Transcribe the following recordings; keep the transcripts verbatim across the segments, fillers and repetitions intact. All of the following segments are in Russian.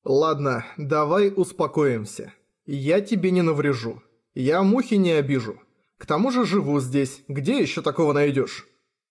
Ладно, давай успокоимся. Я тебе не наврежу. Я мухи не обижу. К тому же живу здесь, где еще такого найдешь?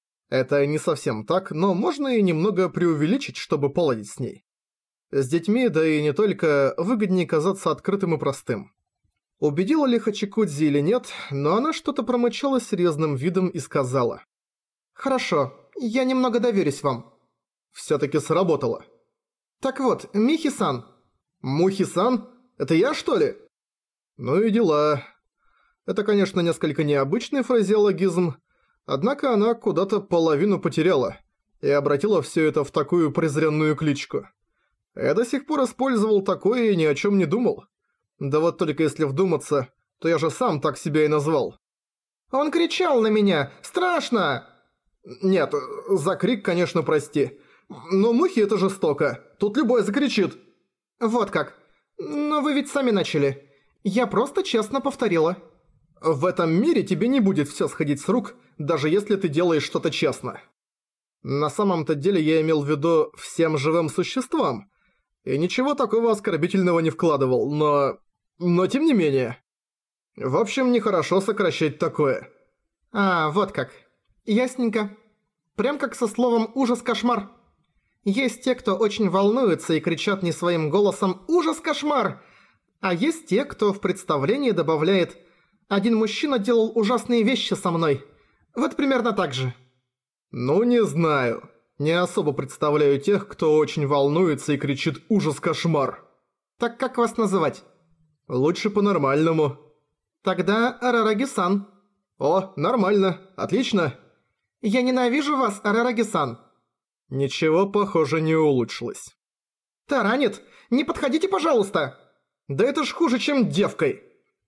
Это не совсем так, но можно и немного преувеличить, чтобы поладить с ней. С детьми, да и не только, выгоднее казаться открытым и простым. Убедила ли Хачикудзи или нет, но она что-то промычала серьезным видом и сказала. «Хорошо, я немного доверюсь вам». Всё-таки сработало. «Так вот, Михи-сан». «Мухи-сан? Это я, что ли?» «Ну и дела. Это, конечно, несколько необычный фразеологизм, однако она куда-то половину потеряла и обратила всё это в такую презренную кличку. Я до сих пор использовал такое и ни о чём не думал. Да вот только если вдуматься, то я же сам так себя и назвал». «Он кричал на меня! Страшно!» «Нет, за крик, конечно, прости. Но мухи это жестоко. Тут любой закричит». «Вот как. Но вы ведь сами начали. Я просто честно повторила». «В этом мире тебе не будет всё сходить с рук, даже если ты делаешь что-то честно». На самом-то деле я имел в виду всем живым существам. И ничего такого оскорбительного не вкладывал, но... Но тем не менее. В общем, нехорошо сокращать такое. А, вот как. Ясненько. Прям как со словом «ужас-кошмар». Есть те, кто очень волнуются и кричат не своим голосом «ужас-кошмар», а есть те, кто в представлении добавляет «один мужчина делал ужасные вещи со мной». Вот примерно так же. Ну, не знаю. Не особо представляю тех, кто очень волнуется и кричит «ужас-кошмар». Так как вас называть? Лучше по-нормальному. Тогда Арараги-сан. О, нормально. Отлично. Я ненавижу вас, Арараги-сан. Ничего, похоже, не улучшилось. Таранит, не подходите, пожалуйста. Да это ж хуже, чем девкой.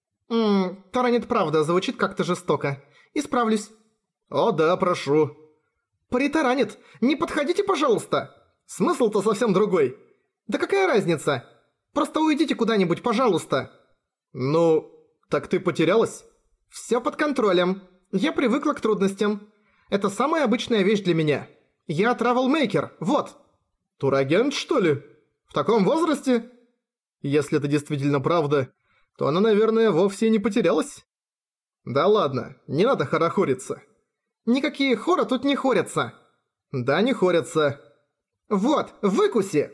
Ммм, таранит правда, звучит как-то жестоко. Исправлюсь. О да, прошу. Притаранит, не подходите, пожалуйста. Смысл-то совсем другой. Да какая разница? Просто уйдите куда-нибудь, пожалуйста. Ну, так ты потерялась? Всё под контролем. Я привыкла к трудностям. Это самая обычная вещь для меня. Я травелмейкер, вот. Турагент, что ли? В таком возрасте? Если это действительно правда, то она, наверное, вовсе не потерялась. Да ладно, не надо хорохориться. Никакие хоры тут не хорятся. Да, не хорятся. Вот, выкуси!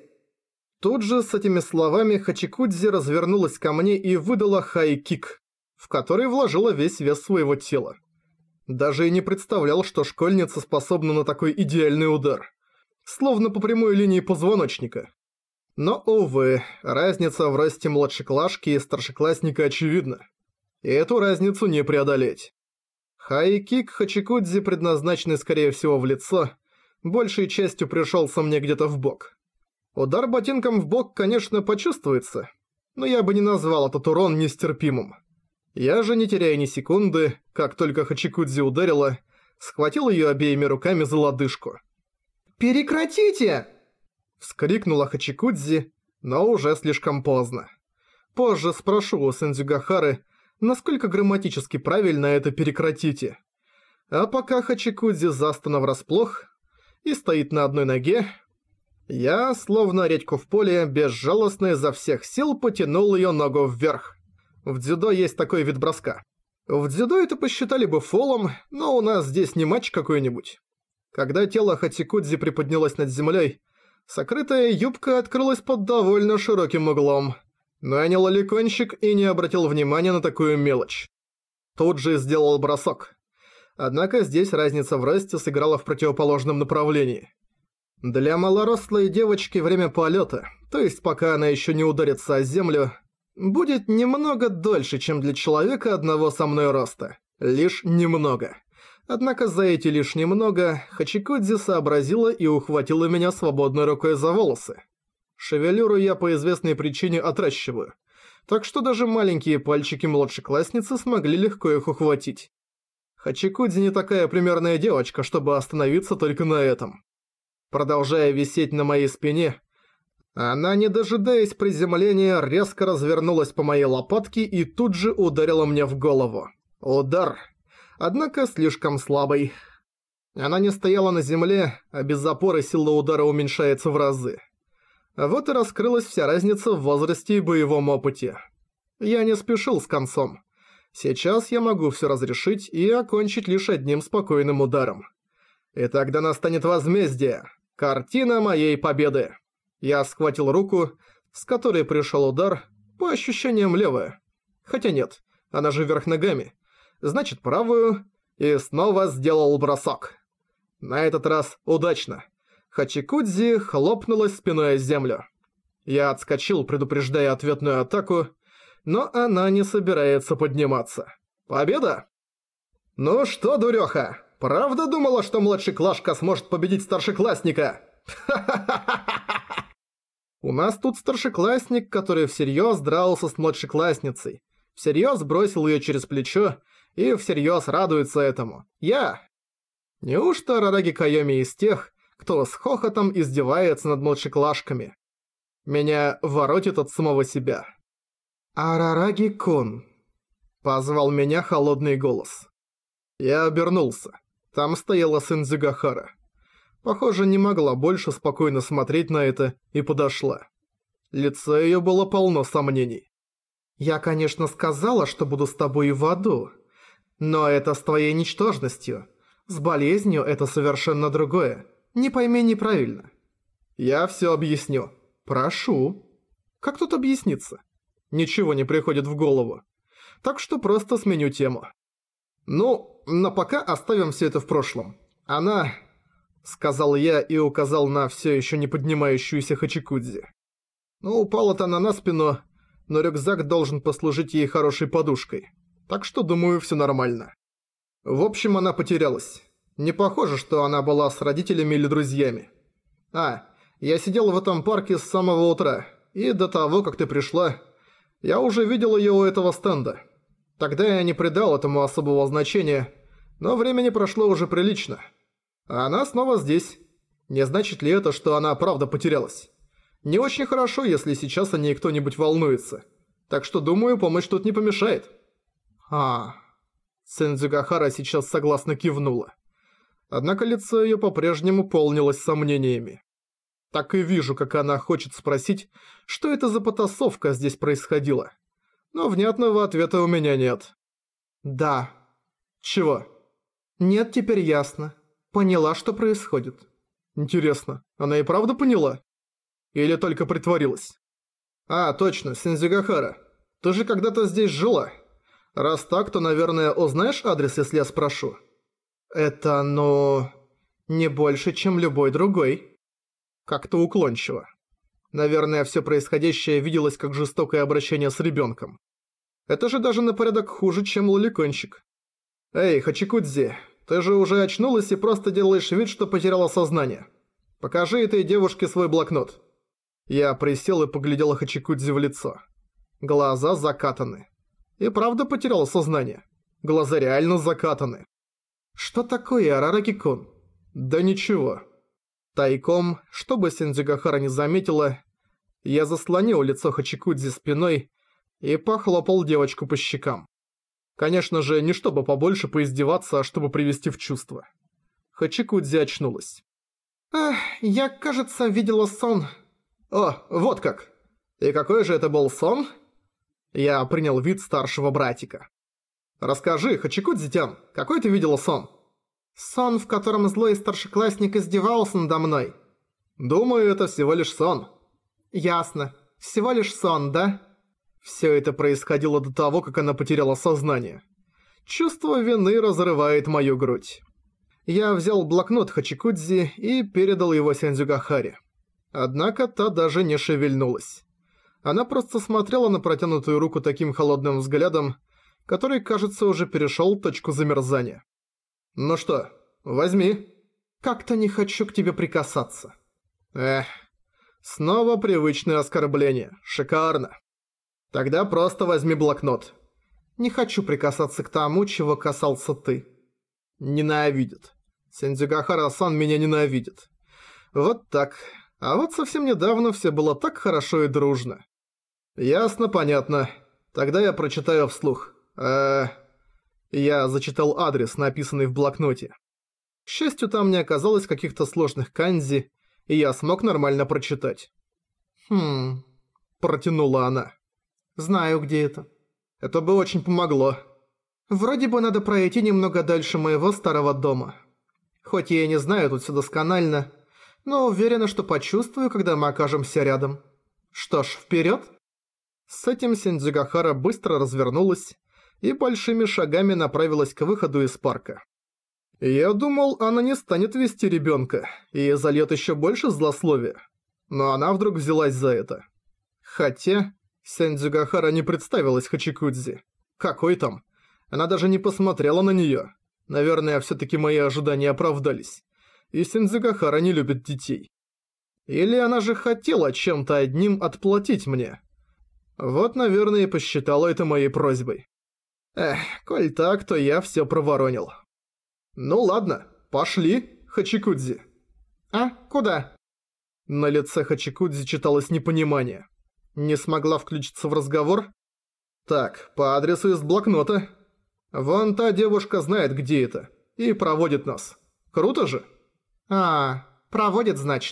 Тут же с этими словами Хачикудзи развернулась ко мне и выдала хай-кик, в который вложила весь вес своего тела. Даже и не представлял, что школьница способна на такой идеальный удар. Словно по прямой линии позвоночника. Но, увы, разница в росте младшеклашки и старшеклассника очевидна. И эту разницу не преодолеть. Хай-кик Хачикудзи, предназначенный скорее всего в лицо, большей частью пришелся мне где-то в бок. Удар ботинком в бок, конечно, почувствуется, но я бы не назвал этот урон нестерпимым. Я же, не теряя ни секунды, как только Хачикудзи ударила, схватил её обеими руками за лодыжку. «Прекратите!» — вскрикнула Хачикудзи, но уже слишком поздно. Позже спрошу у Сэндзюгахары, насколько грамматически правильно это «прекратите». А пока Хачикудзи застана врасплох и стоит на одной ноге, я, словно редьку в поле, безжалостно изо всех сил потянул её ногу вверх. В дзюдо есть такой вид броска. В дзюдо это посчитали бы фолом, но у нас здесь не матч какой-нибудь. Когда тело Хачикудзи приподнялось над землей, сокрытая юбка открылась под довольно широким углом. Но я не лоликонщик и не обратил внимания на такую мелочь. Тут же сделал бросок. Однако здесь разница в росте сыграла в противоположном направлении. Для малорослой девочки время полета, то есть пока она еще не ударится о землю, будет немного дольше, чем для человека одного со мной роста. Лишь немного. Однако за эти лишь немного Хачикудзи сообразила и ухватила меня свободной рукой за волосы. Шевелюру я по известной причине отращиваю, так что даже маленькие пальчики младшеклассницы смогли легко их ухватить. Хачикудзи не такая примерная девочка, чтобы остановиться только на этом. Продолжая висеть на моей спине, она, не дожидаясь приземления, резко развернулась по моей лопатке и тут же ударила мне в голову. Удар. Однако слишком слабый. Она не стояла на земле, а без опоры сила удара уменьшается в разы. Вот и раскрылась вся разница в возрасте и боевом опыте. Я не спешил с концом. Сейчас я могу все разрешить и окончить лишь одним спокойным ударом. И тогда настанет возмездие. Картина моей победы. Я схватил руку, с которой пришел удар, по ощущениям левая. Хотя нет, она же вверх ногами. Значит, правую, и снова сделал бросок. На этот раз удачно. Хачикудзи хлопнулась спиной о землю. Я отскочил, предупреждая ответную атаку, но она не собирается подниматься. Победа? Ну что, дурёха, правда думала, что младший Клашка сможет победить старшеклассника? У нас тут старшеклассник, который всерьёз дрался с младшеклассницей, всерьёз бросил её через плечо и всерьёз радуется этому. Я. Неужто Арараги Кайоми из тех, кто с хохотом издевается над младшеклашками? Меня воротит от самого себя. «Арараги-кун», — позвал меня холодный голос. Я обернулся. Там стояла Сэндзюгахара. Похоже, не могла больше спокойно смотреть на это и подошла. Лицо её было полно сомнений. «Я, конечно, сказала, что буду с тобой и в аду, но это с твоей ничтожностью. С болезнью это совершенно другое. Не пойми неправильно». «Я всё объясню. Прошу». Как тут объясниться? Ничего не приходит в голову. Так что просто сменю тему. Ну, но пока оставим всё это в прошлом. Она... Сказал я и указал на всё ещё не поднимающуюся Хачикудзи. Ну, упала-то она на спину, но рюкзак должен послужить ей хорошей подушкой. Так что, думаю, всё нормально. В общем, она потерялась. Не похоже, что она была с родителями или друзьями. А, я сидел в этом парке с самого утра, и до того, как ты пришла, я уже видел её у этого стенда. Тогда я не придал этому особого значения, но времени прошло уже прилично. А она снова здесь. Не значит ли это, что она правда потерялась? Не очень хорошо, если сейчас о ней кто-нибудь волнуется. Так что, думаю, помощь тут не помешает. А, Сэндзюгахара сейчас согласно кивнула. Однако лицо её по-прежнему полнилось сомнениями. Так и вижу, как она хочет спросить, что это за потасовка здесь происходила. Но внятного ответа у меня нет. Да. Чего? Нет, теперь ясно. Поняла, что происходит. Интересно, она и правда поняла? Или только притворилась? А, точно, Сэндзюгахара. Ты же когда-то здесь жила. Раз так, то, наверное, узнаешь адрес, если я спрошу? Это, ну... не больше, чем любой другой. Как-то уклончиво. Наверное, всё происходящее виделось как жестокое обращение с ребёнком. Это же даже на порядок хуже, чем лоликончик. Эй, Хачикудзи, ты же уже очнулась и просто делаешь вид, что потеряла сознание. Покажи этой девушке свой блокнот. Я присел и поглядел Хачикудзи в лицо. Глаза закатаны. И правда потеряла сознание. Глаза реально закатаны. Что такое, Арараги-кун? Да ничего. Тайком, чтобы Сэндзюгахара не заметила, я заслонил лицо Хачикудзи спиной и похлопал девочку по щекам. Конечно же, не чтобы побольше поиздеваться, а чтобы привести в чувство. Хачикудзи очнулась. «Ах, я, кажется, видела сон». «О, вот как! И какой же это был сон?» Я принял вид старшего братика. «Расскажи, Хачикудзи-тян, какой ты видела сон?» «Сон, в котором злой старшеклассник издевался надо мной». «Думаю, это всего лишь сон». «Ясно. Всего лишь сон, да?» Всё это происходило до того, как она потеряла сознание. Чувство вины разрывает мою грудь. Я взял блокнот Хачикудзи и передал его Сэндзюгахаре. Однако та даже не шевельнулась. Она просто смотрела на протянутую руку таким холодным взглядом, который, кажется, уже перешёл точку замерзания. «Ну что, возьми». «Как-то не хочу к тебе прикасаться». Эх, снова привычное оскорбление. Шикарно. Тогда просто возьми блокнот. Не хочу прикасаться к тому, чего касался ты. Ненавидит. Сэндзюгахара-сан меня ненавидит. Вот так. А вот совсем недавно все было так хорошо и дружно. Ясно, понятно. Тогда я прочитаю вслух. Э, Я зачитал адрес, написанный в блокноте. К счастью, там не оказалось каких-то сложных канзи, и я смог нормально прочитать. Хм, протянула она. знаю, где это. Это бы очень помогло. Вроде бы надо пройти немного дальше моего старого дома. Хоть я и не знаю тут все досконально, но уверена, что почувствую, когда мы окажемся рядом. Что ж, вперед! С этим Синдзюгахара быстро развернулась и большими шагами направилась к выходу из парка. Я думал, она не станет вести ребенка и зальет еще больше злословия, но она вдруг взялась за это. Хотя Синдзюгахара не представилась Хачикудзи. Какой там? Она даже не посмотрела на нее. Наверное, все-таки мои ожидания оправдались. И Синдзюгахара не любит детей. Или она же хотела чем-то одним отплатить мне. Вот, наверное, и посчитала это моей просьбой. Эх, коль так, то я все проворонил. Ну ладно, пошли, Хачикудзи. А, куда? На лице Хачикудзи читалось непонимание. Не смогла включиться в разговор? Так, по адресу из блокнота. Вон та девушка знает, где это, и проводит нас. Круто же? А, проводит, значит.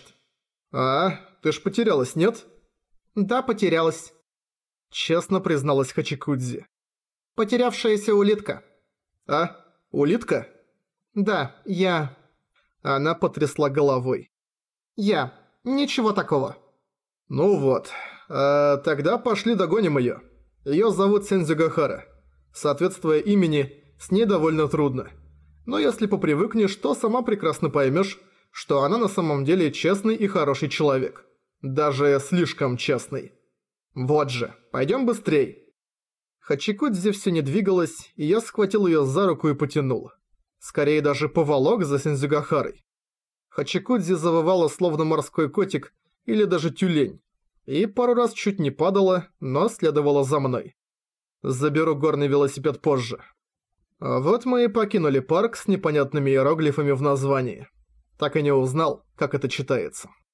А, ты ж потерялась, нет? Да, потерялась. Честно призналась Хачикудзи. Потерявшаяся улитка. А, улитка? Да, я... Она потрясла головой. Я. Ничего такого. Ну вот. А, тогда пошли догоним её. Её зовут Синдзюгахара. Соответствуя имени, с ней довольно трудно. Но если попривыкнешь, то сама прекрасно поймешь, что она на самом деле честный и хороший человек. Даже слишком честный. Вот же, пойдем быстрей. Хачикудзи все не двигалась, и я схватил ее за руку и потянул. Скорее даже поволок за Синдзюгахарой. Хачикудзи завывала словно морской котик или даже тюлень. И пару раз чуть не падала, но следовала за мной. Заберу горный велосипед позже. А вот мы и покинули парк с непонятными иероглифами в названии. Так и не узнал, как это читается.